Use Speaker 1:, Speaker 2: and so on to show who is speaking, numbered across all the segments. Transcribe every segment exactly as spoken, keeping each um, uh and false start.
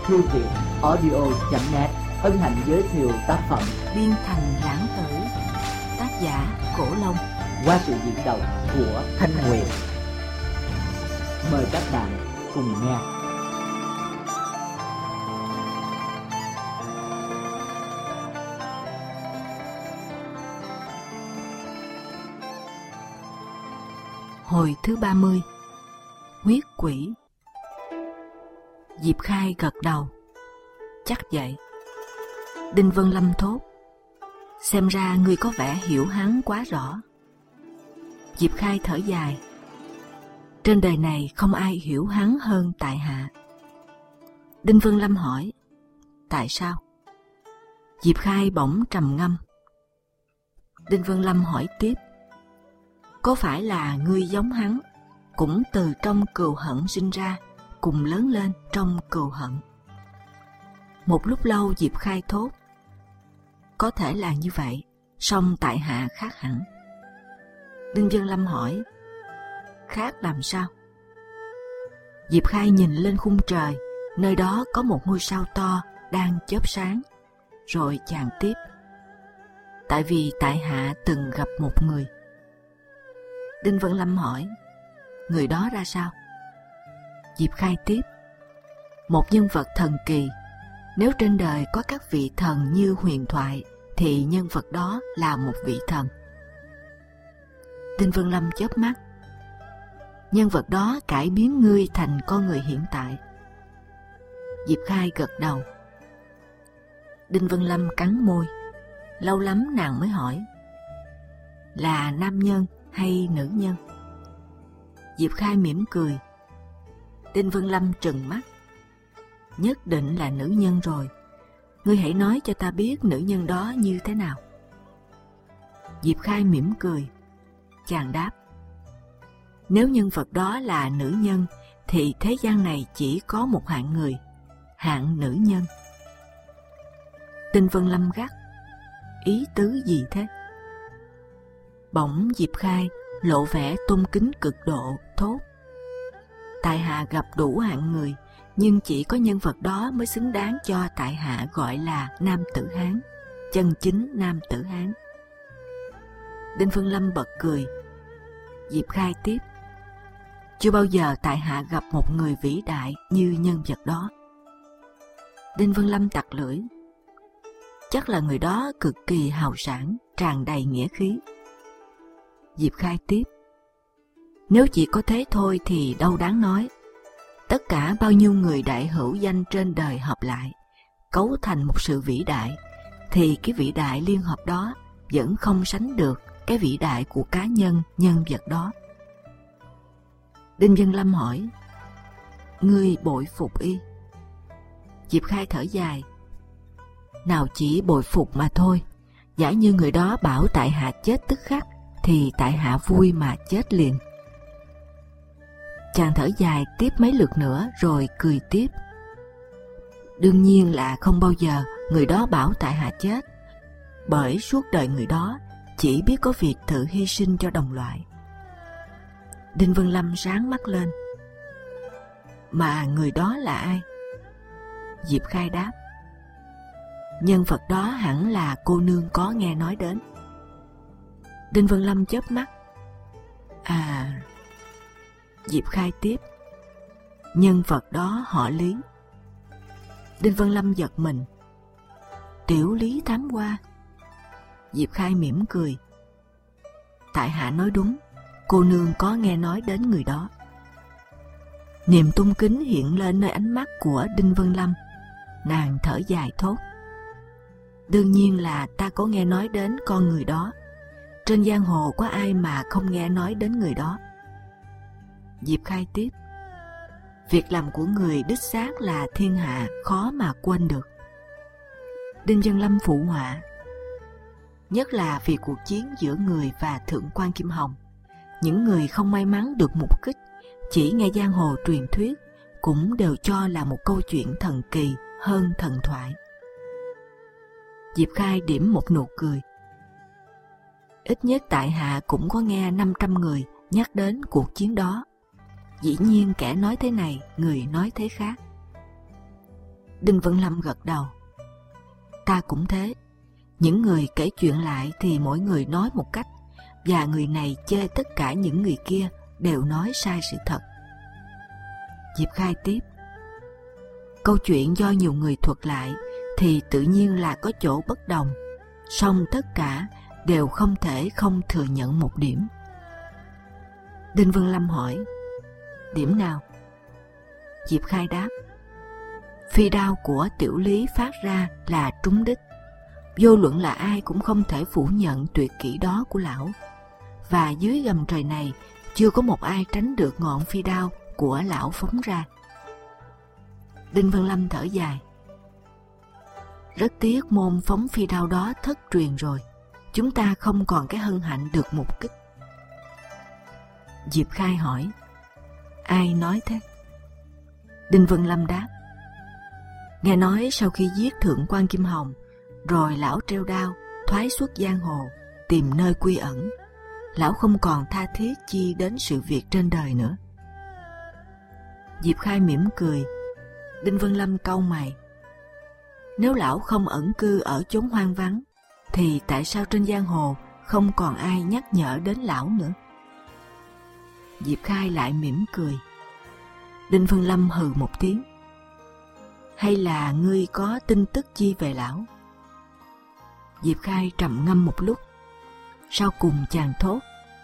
Speaker 1: thư viện audio chấm net hân hạnh giới thiệu tác phẩm
Speaker 2: Biên Thành Lãng Tử, tác giả Cổ Long,
Speaker 1: qua sự diễn đọc của Thanh Huyền. Mời các bạn cùng nghe.
Speaker 2: Hồi thứ ba mươi. Huyết quỷ. Diệp Khai gật đầu. Chắc vậy. Đinh Vân Lâm thốt: xem ra ngươi có vẻ hiểu hắn quá rõ. Diệp Khai thở dài. Trên đời này không ai hiểu hắn hơn tại hạ. Đinh Vân Lâm hỏi: tại sao? Diệp Khai bỗng trầm ngâm. Đinh Vân Lâm hỏi tiếp: có phải là ngươi giống hắn, cũng từ trong cừu hận sinh ra, cùng lớn lên trong cừu hận? Một lúc lâu Diệp Khai thốt: có thể là như vậy, song tại hạ khác hẳn. Đinh Vân Lâm hỏi: khác làm sao? Diệp Khai nhìn lên khung trời, nơi đó có một ngôi sao to đang chớp sáng, rồi chàng tiếp: tại vì tại hạ từng gặp một người. Đinh Vân Lâm hỏi: người đó ra sao? Diệp Khai tiếp: một nhân vật thần kỳ. Nếu trên đời có các vị thần như huyền thoại, thì nhân vật đó là một vị thần. Đinh Vân Lâm chớp mắt: nhân vật đó cải biến ngươi thành con người hiện tại. Diệp Khai gật đầu. Đinh Vân Lâm cắn môi. Lâu lắm nàng mới hỏi: là nam nhân hay nữ nhân? Diệp Khai mỉm cười. Đinh Vân Lâm trừng mắt: nhất định là nữ nhân rồi. Ngươi hãy nói cho ta biết nữ nhân đó như thế nào. Diệp Khai mỉm cười. Chàng đáp: nếu nhân vật đó là nữ nhân, thì thế gian này chỉ có một hạng người, hạng nữ nhân. Đinh Vân Lâm gắt: ý tứ gì thế? Bỗng Diệp Khai lộ vẻ tôn kính cực độ, thốt: tại hạ gặp đủ hạng người, nhưng chỉ có nhân vật đó mới xứng đáng cho tại hạ gọi là nam tử Hán, chân chính nam tử Hán. Đinh Vân Lâm bật cười. Diệp Khai tiếp: chưa bao giờ tại hạ gặp một người vĩ đại như nhân vật đó. Đinh Vân Lâm tặc lưỡi: chắc là người đó cực kỳ hào sảng, tràn đầy nghĩa khí. Diệp Khai tiếp: nếu chỉ có thế thôi thì đâu đáng nói. Tất cả bao nhiêu người đại hữu danh trên đời hợp lại, cấu thành một sự vĩ đại, thì cái vĩ đại liên hợp đó vẫn không sánh được cái vĩ đại của cá nhân nhân vật đó. Đinh Vân Lâm hỏi: ngươi bội phục y? Diệp Khai thở dài. Nào chỉ bội phục mà thôi. Giả như người đó bảo tại hạ chết tức khắc, thì tại hạ vui mà chết liền. Chàng thở dài tiếp mấy lượt nữa rồi cười tiếp: đương nhiên là không bao giờ người đó bảo tại hạ chết, bởi suốt đời người đó chỉ biết có việc tự hy sinh cho đồng loại. Đinh Vân Lâm sáng mắt lên. Mà người đó là ai? Diệp Khai đáp: nhân vật đó hẳn là cô nương có nghe nói đến. Đinh Vân Lâm chớp mắt. À... Diệp Khai tiếp: nhân vật đó họ Lý. Đinh Vân Lâm giật mình. Tiểu Lý Thám Hoa? Diệp Khai mỉm cười. Tại hạ nói đúng, cô nương có nghe nói đến người đó. Niềm tôn kính hiện lên nơi ánh mắt của Đinh Vân Lâm. Nàng thở dài thốt: đương nhiên là ta có nghe nói đến con người đó. Trên giang hồ có ai mà không nghe nói đến người đó. Diệp Khai tiếp: việc làm của người đích xác là thiên hạ khó mà quên được. Đinh Vân Lâm phụ họa: nhất là vì cuộc chiến giữa người và Thượng quan Kim Hồng. Những người không may mắn được mục kích, chỉ nghe giang hồ truyền thuyết, cũng đều cho là một câu chuyện thần kỳ hơn thần thoại. Diệp Khai điểm một nụ cười. Ít nhất tại hạ cũng có nghe năm trăm người nhắc đến cuộc chiến đó. Dĩ nhiên kẻ nói thế này, người nói thế khác. Đinh Vân Lâm gật đầu. Ta cũng thế. Những người kể chuyện lại thì mỗi người nói một cách, và người này chê tất cả những người kia đều nói sai sự thật. Diệp Khai tiếp. Câu chuyện do nhiều người thuật lại thì tự nhiên là có chỗ bất đồng, song tất cả đều không thể không thừa nhận một điểm. Đinh Vân Lâm hỏi, điểm nào? Diệp Khai đáp, phi đao của Tiểu Lý phát ra là trúng đích. Vô luận là ai cũng không thể phủ nhận tuyệt kỹ đó của lão. Và dưới gầm trời này chưa có một ai tránh được ngọn phi đao của lão phóng ra. Đinh Vân Lâm thở dài. Rất tiếc môn phóng phi đao đó thất truyền rồi. Chúng ta không còn cái hân hạnh được mục kích. Diệp Khai hỏi, ai nói thế? Đinh Vân Lâm đáp, nghe nói sau khi giết thượng quan Kim Hồng, rồi lão treo đao thoái xuất giang hồ, tìm nơi quy ẩn. Lão không còn tha thiết chi đến sự việc trên đời nữa. Diệp Khai mỉm cười. Đinh Vân Lâm cau mày. Nếu lão không ẩn cư ở chốn hoang vắng, thì tại sao trên giang hồ không còn ai nhắc nhở đến lão nữa? Diệp Khai lại mỉm cười. Đinh Vân Lâm hừ một tiếng. Hay là ngươi có tin tức chi về lão? Diệp Khai trầm ngâm một lúc, sau cùng chàng thốt,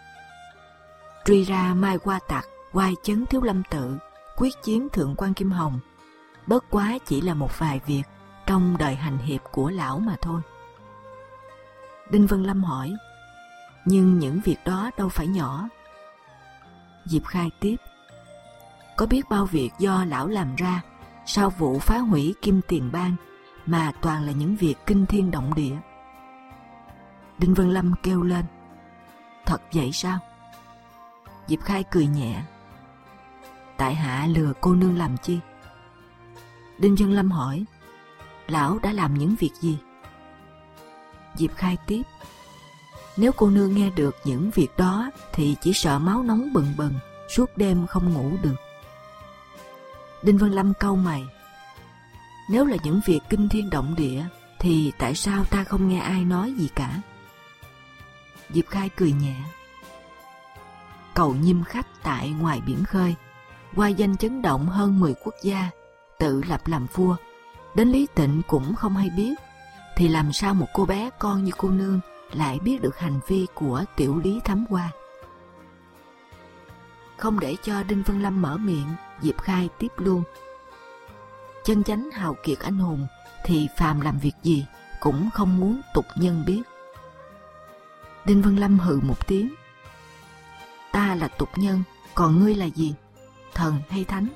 Speaker 2: truy ra Mai Hoa Tặc, oai chấn Thiếu Lâm Tự, quyết chiến thượng quan Kim Hồng, bất quá chỉ là một vài việc trong đời hành hiệp của lão mà thôi. Đinh Vân Lâm hỏi, nhưng những việc đó đâu phải nhỏ. Diệp Khai tiếp, có biết bao việc do lão làm ra sau vụ phá hủy Kim Tiền Bang, mà toàn là những việc kinh thiên động địa. Đinh Vân Lâm kêu lên, thật vậy sao? Diệp Khai cười nhẹ, tại hạ lừa cô nương làm chi? Đinh Vân Lâm hỏi, lão đã làm những việc gì? Diệp Khai tiếp, nếu cô nương nghe được những việc đó thì chỉ sợ máu nóng bừng bừng, suốt đêm không ngủ được. Đinh Vân Lâm cau mày, nếu là những việc kinh thiên động địa thì tại sao ta không nghe ai nói gì cả? Diệp Khai cười nhẹ, cầu Nhiêm Khách tại ngoài biển khơi, qua danh chấn động hơn mười quốc gia, tự lập làm vua, đến Lý Tịnh cũng không hay biết, thì làm sao một cô bé con như cô nương lại biết được hành vi của Tiểu Lý Thám Hoa? Không để cho Đinh Vân Lâm mở miệng, Diệp Khai tiếp luôn, chân chánh hào kiệt anh hùng thì phàm làm việc gì cũng không muốn tục nhân biết. Đinh Vân Lâm hừ một tiếng, ta là tục nhân, còn ngươi là gì, thần hay thánh?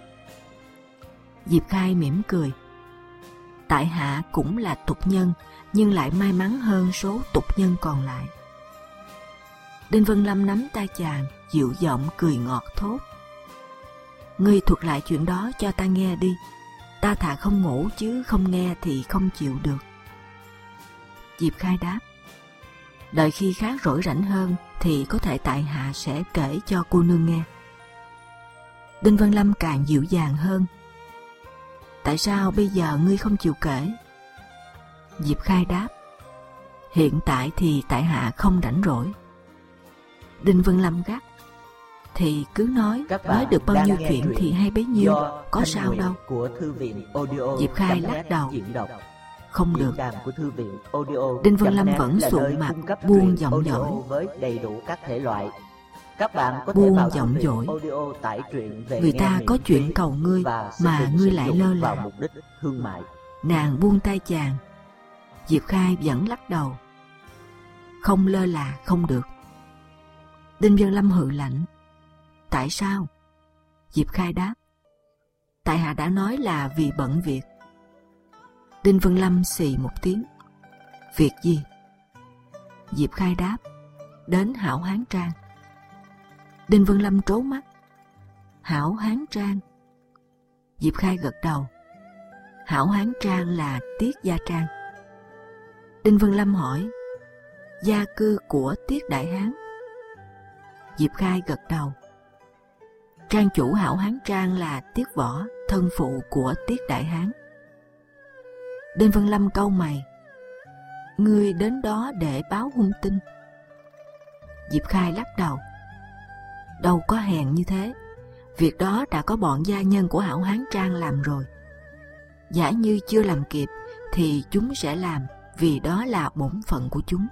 Speaker 2: Diệp Khai mỉm cười, tại hạ cũng là tục nhân, nhưng lại may mắn hơn số tục nhân còn lại. Đinh Vân Lâm nắm tay chàng, dịu giọng cười ngọt thốt, ngươi thuật lại chuyện đó cho ta nghe đi, ta thà không ngủ chứ không nghe thì không chịu được. Diệp Khai đáp, đợi khi khác rỗi rảnh hơn thì có thể tại hạ sẽ kể cho cô nương nghe. Đinh Vân Lâm càng dịu dàng hơn, tại sao bây giờ ngươi không chịu kể? Diệp Khai đáp, hiện tại thì tại hạ không rảnh rỗi. Đinh Vân Lâm gắt, thì cứ nói, nói được bao nhiêu chuyện thì hay bấy nhiêu, có sao đâu.
Speaker 1: Của Thư viện Audio
Speaker 2: Diệp Khai lắc đầu, không được.
Speaker 1: Của Thư viện Audio
Speaker 2: Đinh Vân Lâm vẫn sụ mặt, buông giọng dỗi
Speaker 1: với đầy đủ các thể loại. Các bạn có thể
Speaker 2: buông
Speaker 1: vào
Speaker 2: giọng dỗi.
Speaker 1: Audio tải truyện về
Speaker 2: người ta có chuyện cầu ngươi mà ngươi lại lơ là.
Speaker 1: Mục đích thương mại.
Speaker 2: Nàng buông tay chàng. Diệp Khai vẫn lắc đầu, không lơ là không được. Đinh Vân Lâm hừ lạnh, tại sao? Diệp Khai đáp, tại hạ đã nói là vì bận việc. Đinh Vân Lâm xì một tiếng, việc gì? Diệp Khai đáp, đến Hảo Hán Trang. Đinh Vân Lâm trố mắt, Hảo Hán Trang? Diệp Khai gật đầu, Hảo Hán Trang là Tiết Gia Trang. Đinh Vân Lâm hỏi, gia cư của Tiết Đại Hán? Diệp Khai gật đầu, trang chủ Hảo Hán Trang là Tiết Võ, thân phụ của Tiết Đại Hán. Đinh Văn Lâm cau mày. Ngươi đến đó để báo hung tin? Diệp Khai lắc đầu. Đâu có hèn như thế. Việc đó đã có bọn gia nhân của Hảo Hán Trang làm rồi. Giả như chưa làm kịp thì chúng sẽ làm, vì đó là bổn phận của chúng.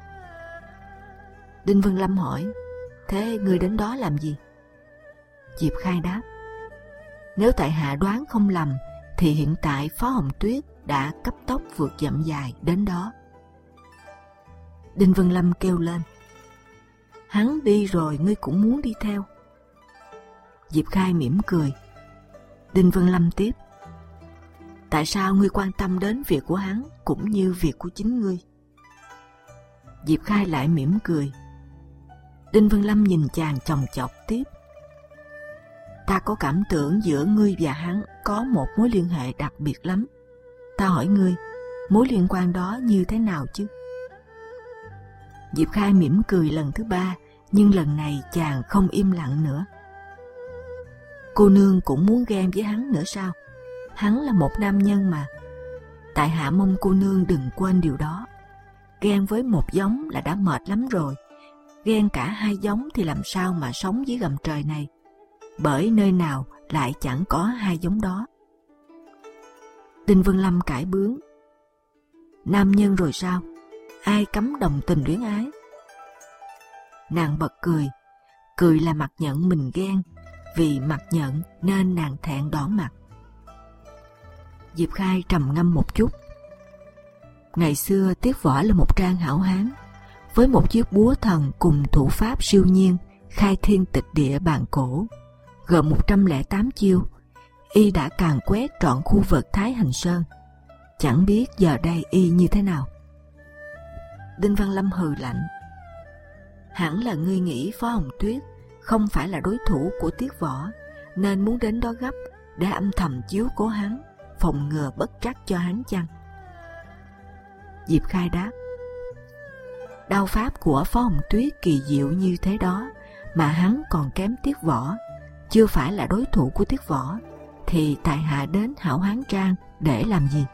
Speaker 2: Đinh Văn Lâm hỏi, thế ngươi đến đó làm gì? Diệp Khai đáp, nếu tại hạ đoán không lầm thì hiện tại Phó Hồng Tuyết đã cấp tốc vượt dặm dài đến đó. Đinh Văn Lâm kêu lên, hắn đi rồi ngươi cũng muốn đi theo? Diệp Khai mỉm cười. Đinh Văn Lâm tiếp, tại sao ngươi quan tâm đến việc của hắn cũng như việc của chính ngươi? Diệp Khai lại mỉm cười. Đinh Văn Lâm nhìn chàng chòng chọc tiếp, ta có cảm tưởng giữa ngươi và hắn có một mối liên hệ đặc biệt lắm. Ta hỏi ngươi, mối liên quan đó như thế nào chứ? Diệp Khai mỉm cười lần thứ ba, nhưng lần này chàng không im lặng nữa. Cô nương cũng muốn ghen với hắn nữa sao? Hắn là một nam nhân mà. Tại hạ mong cô nương đừng quên điều đó. Ghen với một giống là đã mệt lắm rồi. Ghen cả hai giống thì làm sao mà sống dưới gầm trời này? Bởi nơi nào lại chẳng có hai giống đó. Đinh Văn Lâm cãi bướng, nam nhân rồi sao? Ai cấm đồng tình luyến ái? Nàng bật cười, cười là mặt nhận mình ghen, vì mặt nhận nên nàng thẹn đỏ mặt. Diệp Khai trầm ngâm một chút. Ngày xưa Tiết Võ là một trang hảo hán, với một chiếc búa thần cùng thủ pháp siêu nhiên, khai thiên tịch địa bàn cổ, gồm một trăm lẻ tám chiêu, y đã càn quét trọn khu vực Thái Hành Sơn. Chẳng biết giờ đây y như thế nào. Đinh Văn Lâm hừ lạnh, hẳn là ngươi nghĩ Phó Hồng Tuyết không phải là đối thủ của Tiết Võ, nên muốn đến đó gấp để âm thầm chiếu cố hắn, phòng ngừa bất trắc cho hắn chăng? Diệp Khai đáp, đao pháp của Phó Hồng Tuyết kỳ diệu như thế đó, mà hắn còn kém Tiết Võ, chưa phải là đối thủ của Tiết Võ, thì tại hạ đến Hảo Hán Trang để làm gì?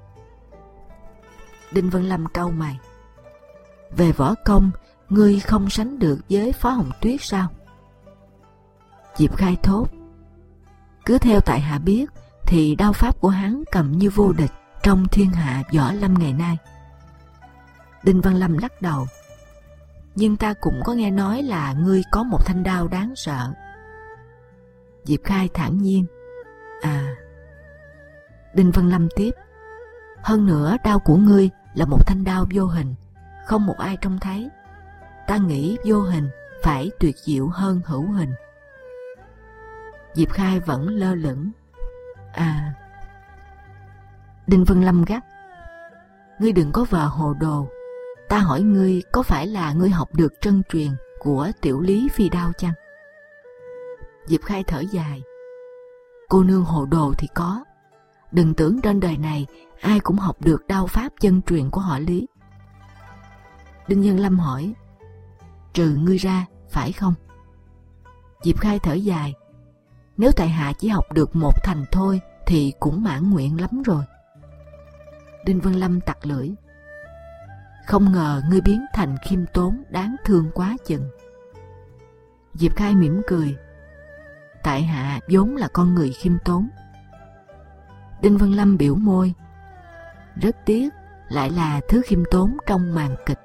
Speaker 2: Đinh Văn Lâm cau mày, về võ công ngươi không sánh được với Phó Hồng Tuyết sao? Diệp Khai thốt, cứ theo tại hạ biết thì đao pháp của hắn cầm như vô địch trong thiên hạ võ lâm ngày nay. Đinh Văn Lâm lắc đầu, nhưng ta cũng có nghe nói là ngươi có một thanh đao đáng sợ. Diệp Khai thản nhiên, à. Đinh Văn Lâm tiếp, hơn nữa đao của ngươi là một thanh đao vô hình, không một ai trông thấy. Ta nghĩ vô hình phải tuyệt diệu hơn hữu hình. Diệp Khai vẫn lơ lửng, à. Đinh Văn Lâm gắt, ngươi đừng có vờ hồ đồ. Ta hỏi ngươi, có phải là ngươi học được trân truyền của Tiểu Lý phi đao chăng? Diệp Khai thở dài, cô nương hồ đồ thì có. Đừng tưởng trên đời này ai cũng học được đao pháp chân truyền của họ Lý. Đinh Văn Lâm hỏi, trừ ngươi ra, phải không? Diệp Khai thở dài, nếu tại hạ chỉ học được một thành thôi thì cũng mãn nguyện lắm rồi. Đinh Văn Lâm tặc lưỡi, không ngờ ngươi biến thành khiêm tốn đáng thương quá chừng. Diệp Khai mỉm cười, tại hạ vốn là con người khiêm tốn. Đinh Văn Lâm biểu môi, rất tiếc lại là thứ khiêm tốn trong màn kịch.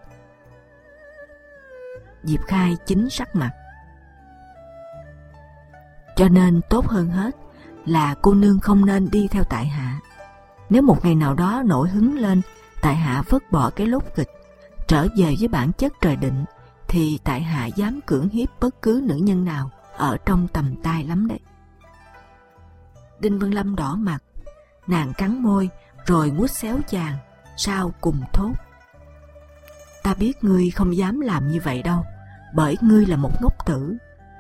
Speaker 2: Diệp Khai chính sắc mặt, cho nên tốt hơn hết là cô nương không nên đi theo tại hạ. Nếu một ngày nào đó nổi hứng lên, tại hạ vứt bỏ cái lốt kịch, trở về với bản chất trời định, thì tại hạ dám cưỡng hiếp bất cứ nữ nhân nào ở trong tầm tay lắm đấy. Đinh Văn Lâm đỏ mặt, nàng cắn môi rồi nguốt xéo chàng, sau cùng thốt, ta biết ngươi không dám làm như vậy đâu, bởi ngươi là một ngốc tử.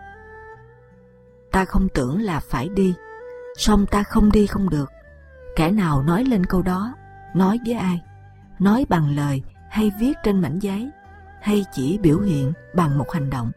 Speaker 2: Ta không tưởng là phải đi, song ta không đi không được. Kẻ nào nói lên câu đó, nói với ai? Nói bằng lời hay viết trên mảnh giấy, hay chỉ biểu hiện bằng một hành động?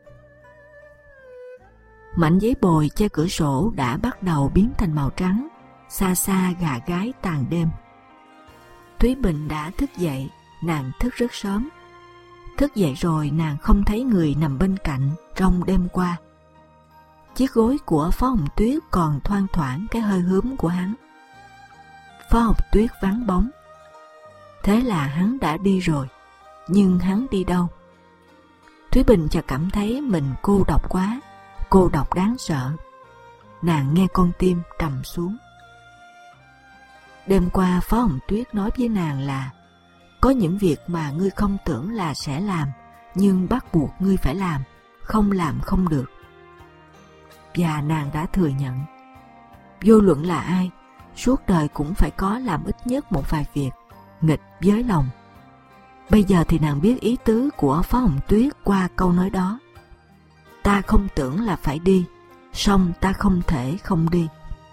Speaker 2: Mảnh giấy bồi che cửa sổ đã bắt đầu biến thành màu trắng, xa xa gà gáy tàn đêm. Thúy Bình đã thức dậy, nàng thức rất sớm. Thức dậy rồi nàng không thấy người nằm bên cạnh trong đêm qua. Chiếc gối của Phó Hồng Tuyết còn thoang thoảng cái hơi hướm của hắn. Phó Hồng Tuyết vắng bóng. Thế là hắn đã đi rồi, nhưng hắn đi đâu? Thúy Bình chợt cảm thấy mình cô độc quá, cô độc đáng sợ. Nàng nghe con tim trầm xuống. Đêm qua Phó Hồng Tuyết nói với nàng là có những việc mà ngươi không tưởng là sẽ làm, nhưng bắt buộc ngươi phải làm, không làm không được. Và nàng đã thừa nhận. Vô luận là ai, suốt đời cũng phải có làm ít nhất một vài việc nghịch với lòng. Bây giờ thì nàng biết ý tứ của Phó Hồng Tuyết qua câu nói đó. Ta không tưởng là phải đi, song ta không thể không đi.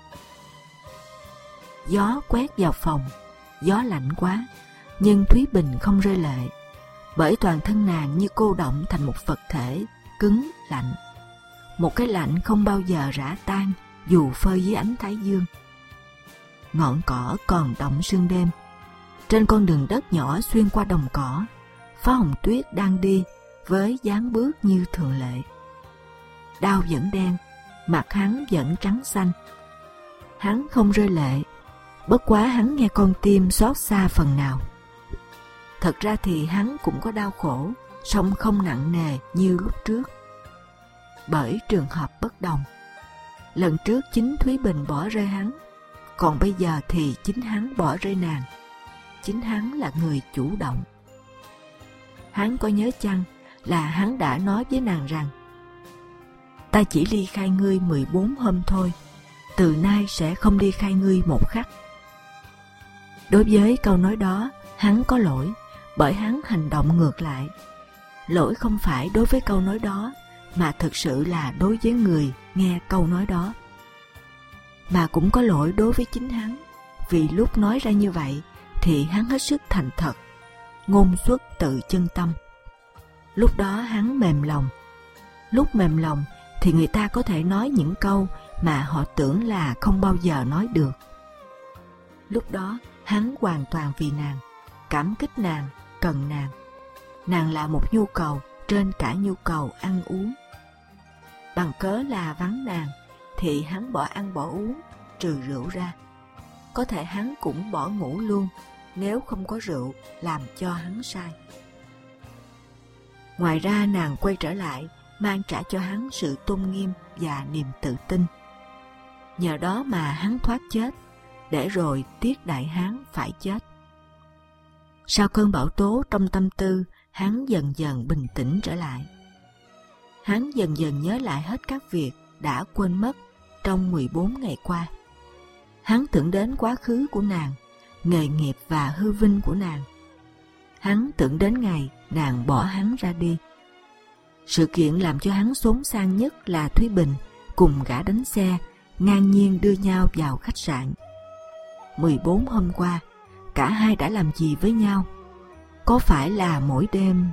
Speaker 2: Gió quét vào phòng, gió lạnh quá, nhưng Thúy Bình không rơi lệ, bởi toàn thân nàng như cô đọng thành một vật thể cứng lạnh, một cái lạnh không bao giờ rã tan dù phơi dưới ánh thái dương. Ngọn cỏ còn đọng sương đêm. Trên con đường đất nhỏ xuyên qua đồng cỏ, Phó Hồng Tuyết đang đi với dáng bước như thường lệ. Đao vẫn đen, mặt hắn vẫn trắng xanh. Hắn không rơi lệ, bất quá hắn nghe con tim xót xa phần nào. Thật ra thì hắn cũng có đau khổ, song không nặng nề như lúc trước. Bởi trường hợp bất đồng. Lần trước chính Thúy Bình bỏ rơi hắn, còn bây giờ thì chính hắn bỏ rơi nàng. Chính hắn là người chủ động. Hắn có nhớ chăng là hắn đã nói với nàng rằng ta chỉ ly khai ngươi mười bốn hôm thôi, từ nay sẽ không ly khai ngươi một khắc. Đối với câu nói đó, hắn có lỗi, bởi hắn hành động ngược lại. Lỗi không phải đối với câu nói đó, mà thực sự là đối với người nghe câu nói đó. Mà cũng có lỗi đối với chính hắn, vì lúc nói ra như vậy thì hắn hết sức thành thật, ngôn xuất tự chân tâm. Lúc đó hắn mềm lòng. Lúc mềm lòng thì người ta có thể nói những câu mà họ tưởng là không bao giờ nói được. Lúc đó hắn hoàn toàn vì nàng, cảm kích nàng, cần nàng. Nàng là một nhu cầu trên cả nhu cầu ăn uống. Bằng cớ là vắng nàng thì hắn bỏ ăn bỏ uống, trừ rượu ra. Có thể hắn cũng bỏ ngủ luôn, nếu không có rượu làm cho hắn sai. Ngoài ra nàng quay trở lại, mang trả cho hắn sự tôn nghiêm và niềm tự tin. Nhờ đó mà hắn thoát chết, để rồi Tiết Đại Hán phải chết. Sau cơn bão tố trong tâm tư, hắn dần dần bình tĩnh trở lại. Hắn dần dần nhớ lại hết các việc đã quên mất trong mười bốn ngày qua. Hắn tưởng đến quá khứ của nàng, nghề nghiệp và hư vinh của nàng. Hắn tưởng đến ngày nàng bỏ hắn ra đi. Sự kiện làm cho hắn xốn sang nhất là Thúy Bình cùng gã đánh xe ngang nhiên đưa nhau vào khách sạn. mười bốn hôm qua, cả hai đã làm gì với nhau? Có phải là mỗi đêm?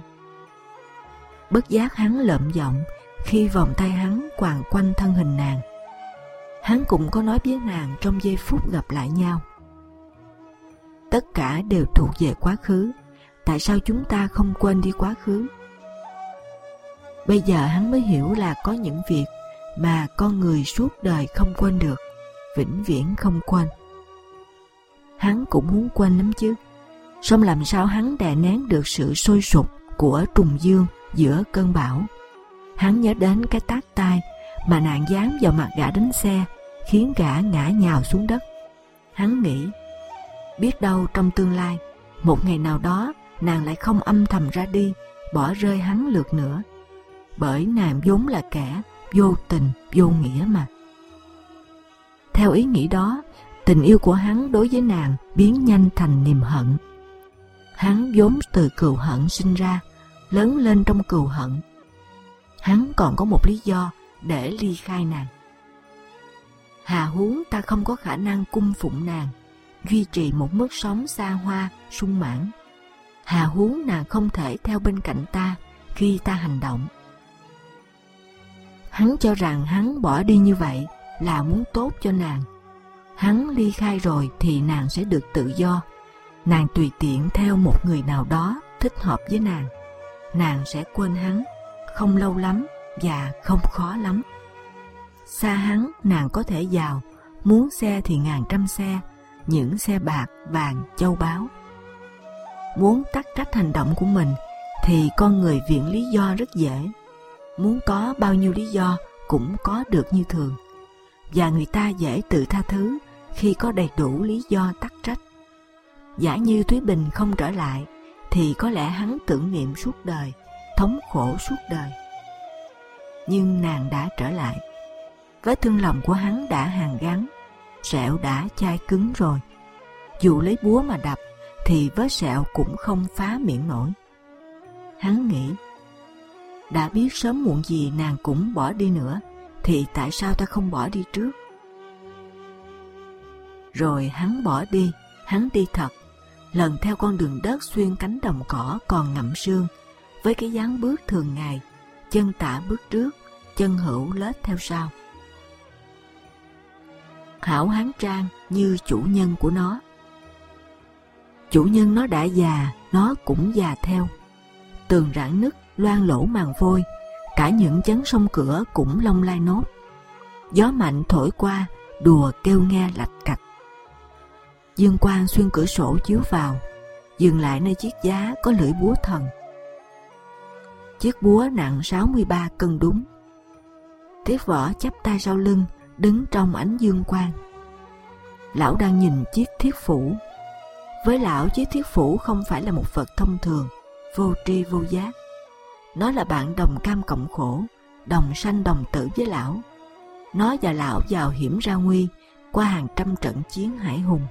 Speaker 2: Bất giác hắn lợm giọng khi vòng tay hắn quàng quanh thân hình nàng. Hắn cũng có nói với nàng trong giây phút gặp lại nhau. Tất cả đều thuộc về quá khứ. Tại sao chúng ta không quên đi quá khứ? Bây giờ hắn mới hiểu là có những việc mà con người suốt đời không quên được, vĩnh viễn không quên. Hắn cũng muốn quên lắm chứ, song làm sao hắn đè nén được sự sôi sục của trùng dương giữa cơn bão. Hắn nhớ đến cái tát tai mà nàng giáng vào mặt gã đánh xe, khiến gã ngã nhào xuống đất. Hắn nghĩ, biết đâu trong tương lai, một ngày nào đó nàng lại không âm thầm ra đi, bỏ rơi hắn lượt nữa. Bởi nàng vốn là kẻ vô tình, vô nghĩa mà. Theo ý nghĩ đó, tình yêu của hắn đối với nàng biến nhanh thành niềm hận. Hắn vốn từ cừu hận sinh ra, lớn lên trong cừu hận. Hắn còn có một lý do để ly khai nàng. Hà huống ta không có khả năng cung phụng nàng, duy trì một mức sống xa hoa, sung mãn. Hà huống nàng không thể theo bên cạnh ta khi ta hành động. Hắn cho rằng hắn bỏ đi như vậy là muốn tốt cho nàng. Hắn ly khai rồi thì nàng sẽ được tự do. nàng tùy tiện theo một người nào đó thích hợp với nàng, nàng sẽ quên hắn, không lâu lắm và không khó lắm. Xa hắn nàng có thể giàu, muốn xe thì ngàn trăm xe, những xe bạc, vàng, châu báu. Muốn tắc trách hành động của mình thì con người viện lý do rất dễ. Muốn có bao nhiêu lý do cũng có được như thường. Và người ta dễ tự tha thứ khi có đầy đủ lý do tắc trách. Giả như Thúy Bình không trở lại thì có lẽ hắn tưởng niệm suốt đời, thống khổ suốt đời. Nhưng nàng đã trở lại. Vết thương lòng của hắn đã hàn gắn, sẹo đã chai cứng rồi. Dù lấy búa mà đập thì vết sẹo cũng không phá miệng nổi. Hắn nghĩ, đã biết sớm muộn gì nàng cũng bỏ đi nữa, thì tại sao ta không bỏ đi trước? Rồi hắn bỏ đi, hắn đi thật, lần theo con đường đất xuyên cánh đồng cỏ còn ngậm sương, với cái dáng bước thường ngày, chân tả bước trước, chân hữu lết theo sau. Hảo hán trang như chủ nhân của nó. Chủ nhân nó đã già, nó cũng già theo. Tường rạn nứt, loang lỗ màn vôi, cả những chấn sông cửa cũng long lai nốt. Gió mạnh thổi qua, đùa kêu nghe lạch cạch. Dương quang xuyên cửa sổ chiếu vào, dừng lại nơi chiếc giá có lưỡi búa thần. Chiếc búa nặng sáu mươi ba cân đúng. Tiết Võ chắp tay sau lưng, đứng trong ánh dương quang. Lão đang nhìn chiếc thiết phủ. Với lão, chiếc thiết phủ không phải là một vật thông thường, vô tri vô giác. Nó là bạn đồng cam cộng khổ, đồng sanh đồng tử với lão. Nó và lão vào hiểm ra nguy qua hàng trăm trận chiến hải hùng.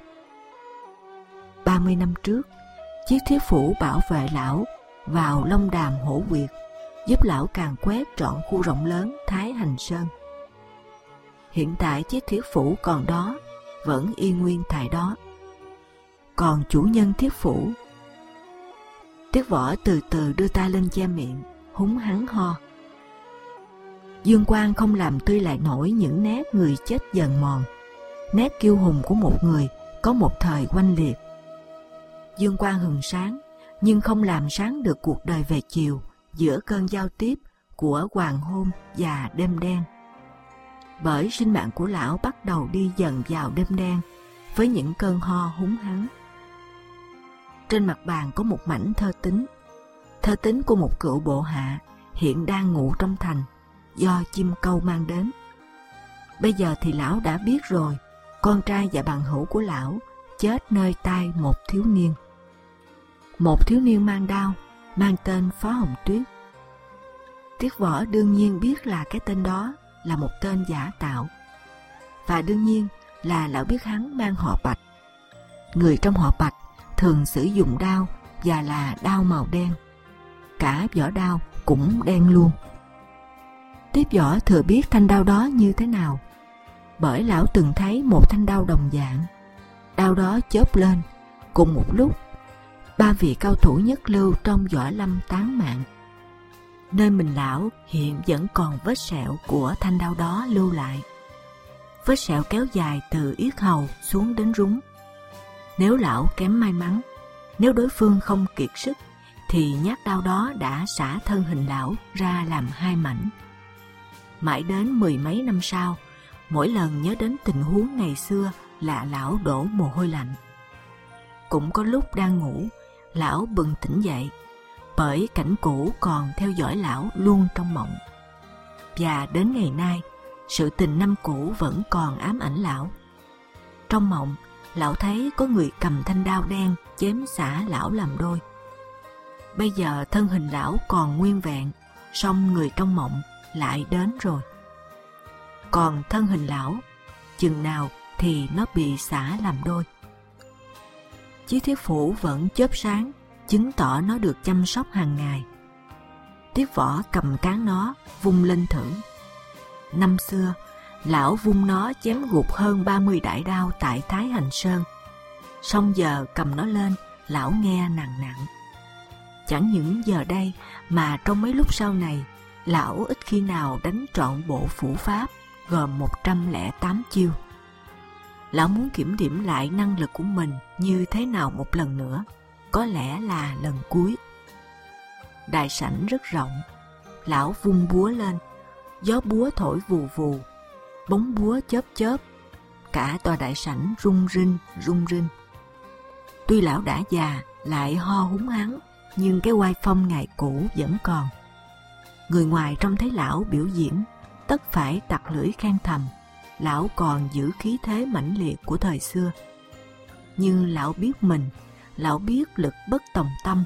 Speaker 2: Ba mươi năm trước, chiếc thiết phủ bảo vệ lão vào Long Đàm Hổ Quyệt, giúp lão càn quét trọn khu rộng lớn Thái Hành Sơn. Hiện tại chiếc thiết phủ còn đó, vẫn y nguyên tại đó. Còn chủ nhân thiết phủ. Tiết Võ từ từ đưa tay lên che miệng, húng hắn ho. Dương quang không làm tươi lại nổi những nét người chết dần mòn, nét kiêu hùng của một người có một thời oanh liệt. Dương quang hừng sáng, nhưng không làm sáng được cuộc đời về chiều giữa cơn giao tiếp của hoàng hôn và đêm đen. Bởi sinh mạng của lão bắt đầu đi dần vào đêm đen với những cơn ho húng hắn. Trên mặt bàn có một mảnh thơ tín, thơ tín của một cựu bộ hạ hiện đang ngủ trong thành, do chim câu mang đến. Bây giờ thì lão đã biết rồi, con trai và bằng hữu của lão chết nơi tay một thiếu niên. Một thiếu niên mang đao, mang tên Phó Hồng Tuyết. Tiết Võ đương nhiên biết là cái tên đó là một tên giả tạo. Và đương nhiên là lão biết hắn mang họ Bạch. Người trong họ Bạch thường sử dụng đao và là đao màu đen. Cả vỏ đao cũng đen luôn. Tiết Võ thừa biết thanh đao đó như thế nào, bởi lão từng thấy một thanh đao đồng dạng. Đao đó chớp lên, cùng một lúc, ba vị cao thủ nhất lưu trong võ lâm tán mạng. Nơi mình lão hiện vẫn còn vết sẹo của thanh đao đó lưu lại. Vết sẹo kéo dài từ yết hầu xuống đến rúng. Nếu lão kém may mắn, nếu đối phương không kiệt sức, thì nhát đao đó đã xả thân hình lão ra làm hai mảnh. Mãi đến mười mấy năm sau, mỗi lần nhớ đến tình huống ngày xưa là lão đổ mồ hôi lạnh. Cũng có lúc đang ngủ, lão bừng tỉnh dậy, bởi cảnh cũ còn theo dõi lão luôn trong mộng. Và đến ngày nay, sự tình năm cũ vẫn còn ám ảnh lão. Trong mộng, lão thấy có người cầm thanh đao đen chém xả lão làm đôi. Bây giờ thân hình lão còn nguyên vẹn, song người trong mộng lại đến rồi. Còn thân hình lão, chừng nào thì nó bị xả làm đôi. Chiếc thiết phủ vẫn chớp sáng, chứng tỏ nó được chăm sóc hàng ngày. Tiết Võ cầm cán nó, vung lên thử. Năm xưa, lão vung nó chém gục hơn ba mươi đại đao tại Thái Hành Sơn. Song giờ cầm nó lên, lão nghe nặng nặng. Chẳng những giờ đây mà trong mấy lúc sau này, lão ít khi nào đánh trọn bộ phủ pháp gồm một trăm lẻ tám chiêu. Lão muốn kiểm điểm lại năng lực của mình như thế nào một lần nữa, có lẽ là lần cuối. Đại sảnh rất rộng, lão vung búa lên, gió búa thổi vù vù, bóng búa chớp chớp, cả tòa đại sảnh rung rinh rung rinh. Tuy lão đã già, lại ho húng hắng, nhưng cái oai phong ngày cũ vẫn còn. Người ngoài trông thấy lão biểu diễn, tất phải tặc lưỡi khen thầm, lão còn giữ khí thế mãnh liệt của thời xưa. Nhưng lão biết mình, lão biết lực bất tòng tâm.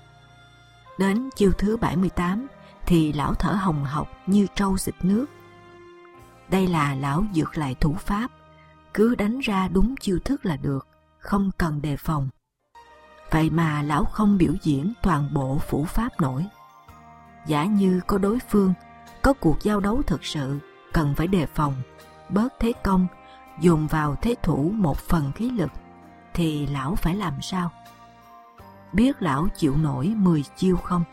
Speaker 2: Đến chiêu thứ bảy mươi tám thì lão thở hồng hộc như trâu xịt nước. Đây là lão dược lại thủ pháp, cứ đánh ra đúng chiêu thức là được, không cần đề phòng. Vậy mà lão không biểu diễn toàn bộ phủ pháp nổi. Giả như có đối phương, có cuộc giao đấu thực sự, cần phải đề phòng, bớt thế công, dồn vào thế thủ một phần khí lực, thì lão phải làm sao? Biết lão chịu nổi mười chiêu không?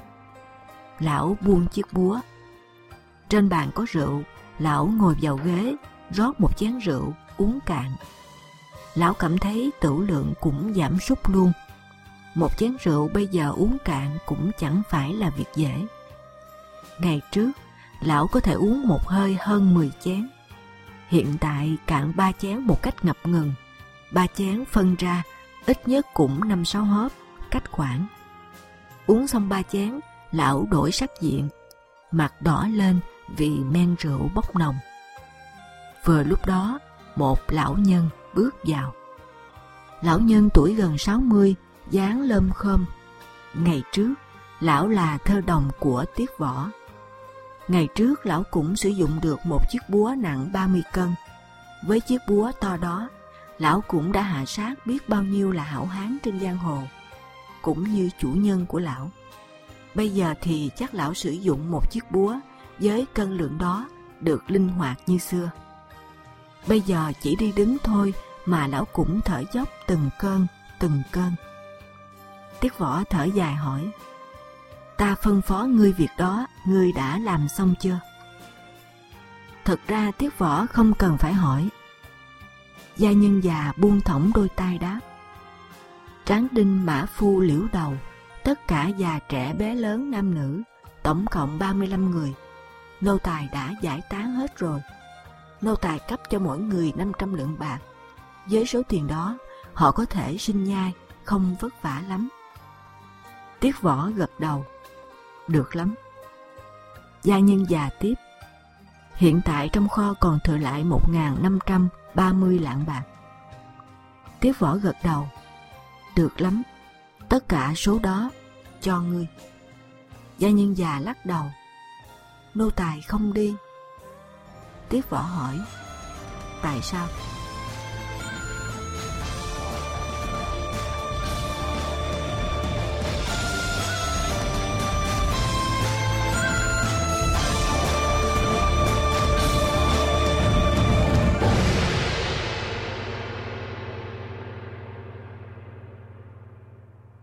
Speaker 2: Lão buông chiếc búa. Trên bàn có rượu, lão ngồi vào ghế, rót một chén rượu, uống cạn. Lão cảm thấy tửu lượng cũng giảm sút luôn. Một chén rượu bây giờ uống cạn cũng chẳng phải là việc dễ. Ngày trước, lão có thể uống một hơi hơn mười chén. Hiện tại cạn ba chén một cách ngập ngừng. Ba chén phân ra, ít nhất cũng năm sáu hớp, cách khoảng. Uống xong ba chén, lão đổi sắc diện, mặt đỏ lên vì men rượu bốc nồng. Vừa lúc đó, một lão nhân bước vào. Lão nhân tuổi gần sáu mươi, dáng lơm khơm. Ngày trước, lão là thơ đồng của Tiết Võ. Ngày trước lão cũng sử dụng được một chiếc búa nặng ba mươi cân. Với chiếc búa to đó, lão cũng đã hạ sát biết bao nhiêu là hảo hán trên giang hồ, cũng như chủ nhân của lão. Bây giờ thì chắc lão sử dụng một chiếc búa với cân lượng đó được linh hoạt như xưa. Bây giờ chỉ đi đứng thôi mà lão cũng thở dốc từng cơn, từng cơn. Tiết Võ thở dài hỏi: Ta phân phó ngươi việc đó, ngươi đã làm xong chưa? Thật ra Tiết Võ không cần phải hỏi. Gia nhân già buông thõng đôi tay đáp: Tráng đinh mã phu liễu đầu, tất cả già trẻ bé lớn nam nữ, tổng cộng ba mươi lăm người. Nô tài đã giải tán hết rồi. Nô tài cấp cho mỗi người năm trăm lượng bạc. Với số tiền đó, họ có thể sinh nhai, không vất vả lắm. Tiết Võ gật đầu: Được lắm. Gia nhân già tiếp: Hiện tại trong kho còn thừa lại một nghìn năm trăm ba mươi lạng bạc. Tiết Võ gật đầu: Được lắm. Tất cả số đó cho ngươi. Gia nhân già lắc đầu: Nô tài không đi. Tiết Võ hỏi: Tại sao?